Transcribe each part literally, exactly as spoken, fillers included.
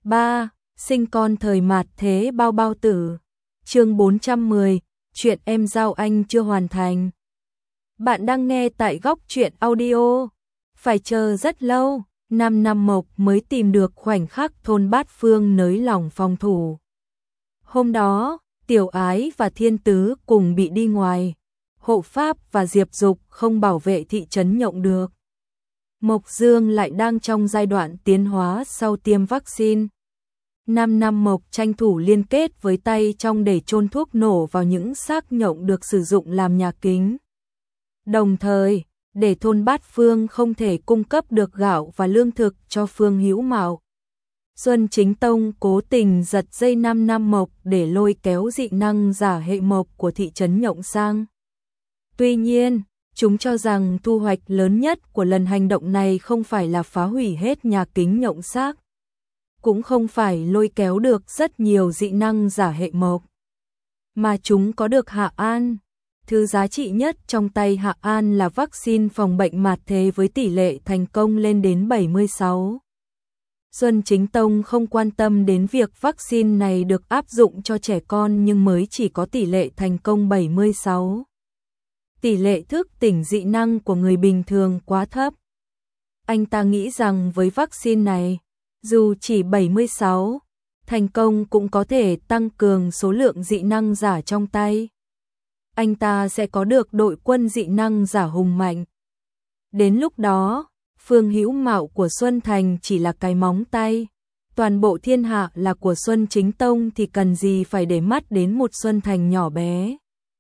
ba. Sinh con thời mạt thế bao bao tử. Chương bốn trăm mười, chuyện em giao anh chưa hoàn thành. Bạn đang nghe tại Góc Truyện Audio. Phải chờ rất lâu, năm năm Mộc mới tìm được khoảnh khắc thôn Bát Phương nới lỏng phòng thủ. Hôm đó, Tiểu Ái và Thiên Tứ cùng bị đi ngoài. Hộ Pháp và Diệp Dục không bảo vệ thị trấn Nhộng được. Mộc Dương lại đang trong giai đoạn tiến hóa sau tiêm vaccine. Năm năm Mộc tranh thủ liên kết với tay trong để chôn thuốc nổ vào những xác nhộng được sử dụng làm nhà kính. Đồng thời, để thôn Bát Phương không thể cung cấp được gạo và lương thực cho Phương Hữu Mạo, Xuân Chính Tông cố tình giật dây năm năm Mộc để lôi kéo dị năng giả hệ Mộc của thị trấn Nhộng sang. Tuy nhiên, chúng cho rằng thu hoạch lớn nhất của lần hành động này không phải là phá hủy hết nhà kính Nhộng xác, cũng không phải lôi kéo được rất nhiều dị năng giả hệ Mộc, mà chúng có được Hạ An. Thứ giá trị nhất trong tay Hạ An là vaccine phòng bệnh mạt thế với tỷ lệ thành công lên đến bảy mươi sáu. Xuân Chính Tông không quan tâm đến việc vaccine này được áp dụng cho trẻ con nhưng mới chỉ có tỷ lệ thành công bảy mươi sáu. Tỷ lệ thức tỉnh dị năng của người bình thường quá thấp. Anh ta nghĩ rằng với vaccine này, dù chỉ bảy mươi sáu, thành công cũng có thể tăng cường số lượng dị năng giả trong tay. Anh ta sẽ có được đội quân dị năng giả hùng mạnh. Đến lúc đó, Phương Hữu Mạo của Xuân Thành chỉ là cái móng tay. Toàn bộ thiên hạ là của Xuân Chính Tông thì cần gì phải để mắt đến một Xuân Thành nhỏ bé.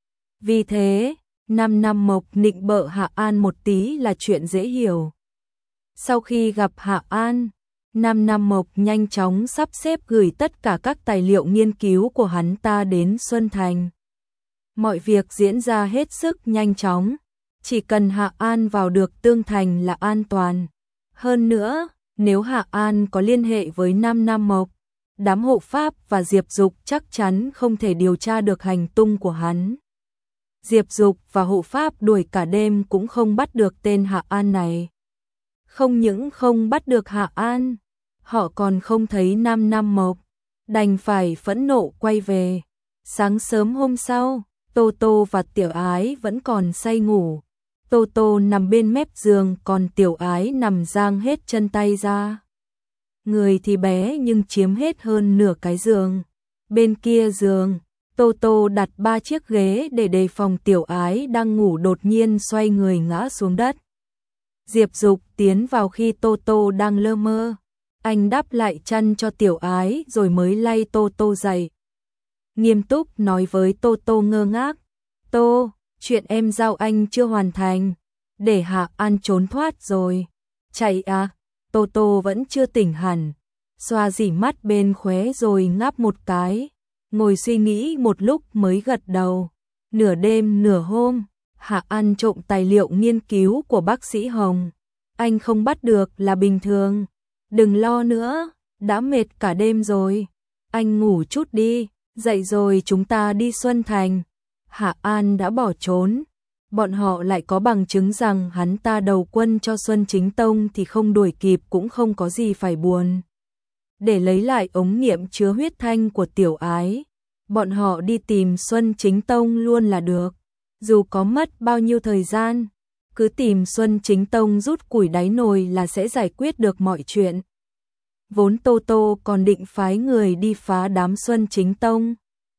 Vì thế, năm năm Mộc nịnh bợ Hạ An một tí là chuyện dễ hiểu. Sau khi gặp Hạ An, năm năm Mộc nhanh chóng sắp xếp gửi tất cả các tài liệu nghiên cứu của hắn ta đến Xuân Thành. Mọi việc diễn ra hết sức nhanh chóng, chỉ cần Hạ An vào được Tương Thành là an toàn. Hơn nữa, nếu Hạ An có liên hệ với năm năm Mộc, đám hộ pháp và Diệp Dục chắc chắn không thể điều tra được hành tung của hắn. Diệp Dục và hộ pháp đuổi cả đêm cũng không bắt được tên Hạ An này. Không những không bắt được Hạ An, họ còn không thấy năm năm Mộc, đành phải phẫn nộ quay về. Sáng sớm hôm sau, Tô Tô và Tiểu Ái vẫn còn say ngủ. Tô Tô nằm bên mép giường còn Tiểu Ái nằm dang hết chân tay ra. Người thì bé nhưng chiếm hết hơn nửa cái giường. Bên kia giường, Tô Tô đặt ba chiếc ghế để đề phòng Tiểu Ái đang ngủ đột nhiên xoay người ngã xuống đất. Diệp Dục tiến vào khi Tô Tô đang lơ mơ. Anh đắp lại chăn cho Tiểu Ái rồi mới lay Tô Tô dậy. Nghiêm túc nói với Tô Tô ngơ ngác. Tô, chuyện em giao anh chưa hoàn thành. Để Hạ An trốn thoát rồi. Chạy à? Tô Tô vẫn chưa tỉnh hẳn. Xoa dỉ mắt bên khóe rồi ngáp một cái. Ngồi suy nghĩ một lúc mới gật đầu. Nửa đêm nửa hôm, Hạ An trộm tài liệu nghiên cứu của bác sĩ Hồng. Anh không bắt được là bình thường. Đừng lo nữa, đã mệt cả đêm rồi. Anh ngủ chút đi, dậy rồi chúng ta đi Xuân Thành. Hạ An đã bỏ trốn. Bọn họ lại có bằng chứng rằng hắn ta đầu quân cho Xuân Chính Tông thì không đuổi kịp cũng không có gì phải buồn. Để lấy lại ống nghiệm chứa huyết thanh của Tiểu Ái, bọn họ đi tìm Xuân Chính Tông luôn là được. Dù có mất bao nhiêu thời gian, cứ tìm Xuân Chính Tông rút củi đáy nồi là sẽ giải quyết được mọi chuyện. Vốn Tô Tô còn định phái người đi phá đám Xuân Chính Tông.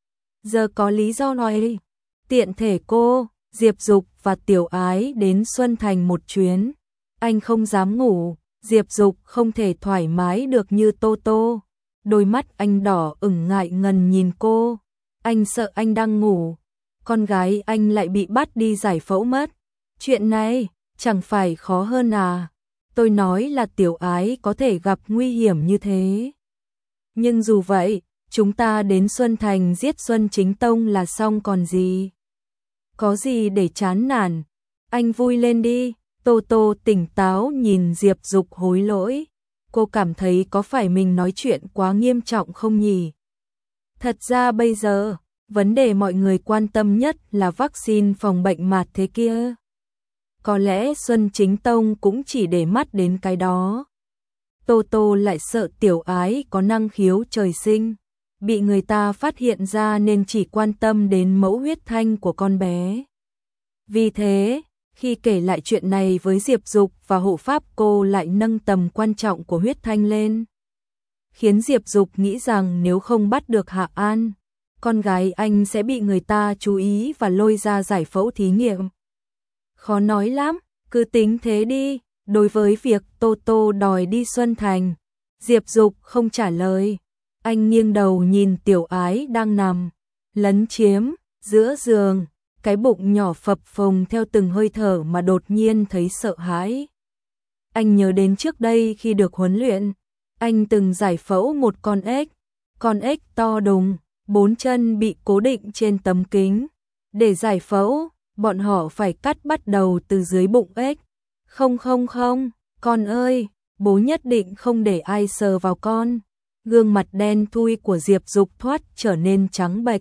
Giờ có lý do nói, tiện thể cô, Diệp Dục và Tiểu Ái đến Xuân Thành một chuyến. Anh không dám ngủ, Diệp Dục không thể thoải mái được như Tô Tô. Đôi mắt anh đỏ ửng ngại ngần nhìn cô. Anh sợ anh đang ngủ, con gái anh lại bị bắt đi giải phẫu mất. Chuyện này chẳng phải khó hơn à? Tôi nói là Tiểu Ái có thể gặp nguy hiểm như thế. Nhưng dù vậy, chúng ta đến Xuân Thành giết Xuân Chính Tông là xong còn gì. Có gì để chán nản? Anh vui lên đi. Tô Tô tỉnh táo nhìn Diệp Dục hối lỗi. Cô cảm thấy có phải mình nói chuyện quá nghiêm trọng không nhỉ? Thật ra bây giờ, vấn đề mọi người quan tâm nhất là vaccine phòng bệnh mạt thế kia. Có lẽ Xuân Chính Tông cũng chỉ để mắt đến cái đó. Tô Tô lại sợ Tiểu Ái có năng khiếu trời sinh, bị người ta phát hiện ra nên chỉ quan tâm đến mẫu huyết thanh của con bé. Vì thế, khi kể lại chuyện này với Diệp Dục và hộ pháp, cô lại nâng tầm quan trọng của huyết thanh lên, khiến Diệp Dục nghĩ rằng nếu không bắt được Hạ An, con gái anh sẽ bị người ta chú ý và lôi ra giải phẫu thí nghiệm. Khó nói lắm, cứ tính thế đi. Đối với việc Tô Tô đòi đi Xuân Thành, Diệp Dục không trả lời. Anh nghiêng đầu nhìn Tiểu Ái đang nằm lấn chiếm giữa giường, cái bụng nhỏ phập phồng theo từng hơi thở mà đột nhiên thấy sợ hãi. Anh nhớ đến trước đây khi được huấn luyện, anh từng giải phẫu một con ếch, con ếch to đùng, bốn chân bị cố định trên tấm kính. Để giải phẫu, bọn họ phải cắt bắt đầu từ dưới bụng ếch. Không không không, con ơi, bố nhất định không để ai sờ vào con. Gương mặt đen thui của Diệp Dục thoát trở nên trắng bệch.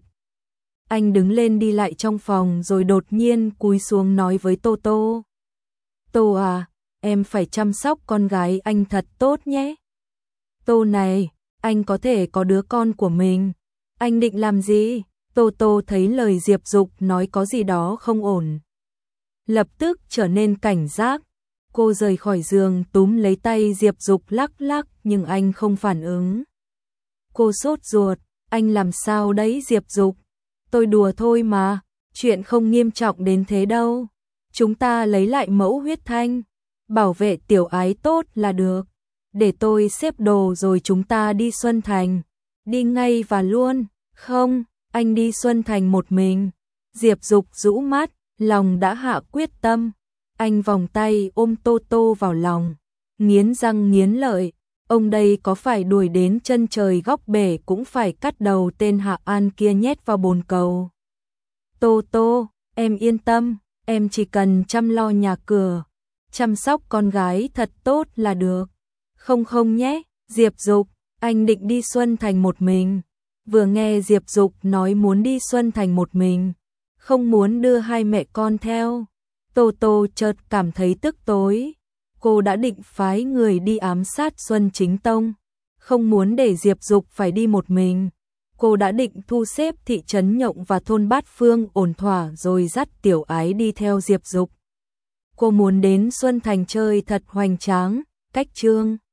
Anh đứng lên đi lại trong phòng rồi đột nhiên cúi xuống nói với Tô Tô. Tô à, em phải chăm sóc con gái anh thật tốt nhé. Tô này, anh có thể có đứa con của mình. Anh định làm gì? Tô Tô thấy lời Diệp Dục nói có gì đó không ổn, lập tức trở nên cảnh giác. Cô rời khỏi giường túm lấy tay Diệp Dục lắc lắc nhưng anh không phản ứng. Cô sốt ruột, anh làm sao đấy Diệp Dục? Tôi đùa thôi mà, chuyện không nghiêm trọng đến thế đâu. Chúng ta lấy lại mẫu huyết thanh, bảo vệ Tiểu Ái tốt là được. Để tôi xếp đồ rồi chúng ta đi Xuân Thành. Đi ngay và luôn. Không, anh đi Xuân Thành một mình. Diệp Dục rũ mắt, lòng đã hạ quyết tâm. Anh vòng tay ôm Tô Tô vào lòng, nghiến răng nghiến lợi. Ông đây có phải đuổi đến chân trời góc bể cũng phải cắt đầu tên Hạ An kia nhét vào bồn cầu. Tô Tô, em yên tâm, em chỉ cần chăm lo nhà cửa, chăm sóc con gái thật tốt là được. Không không nhé, Diệp Dục, anh định đi Xuân Thành một mình. Vừa nghe Diệp Dục nói muốn đi Xuân Thành một mình, không muốn đưa hai mẹ con theo, Tô Tô chợt cảm thấy tức tối. Cô đã định phái người đi ám sát Xuân Chính Tông, không muốn để Diệp Dục phải đi một mình. Cô đã định thu xếp thị trấn Nhộng và thôn Bát Phương ổn thỏa rồi dắt Tiểu Ái đi theo Diệp Dục. Cô muốn đến Xuân Thành chơi thật hoành tráng. Cách chương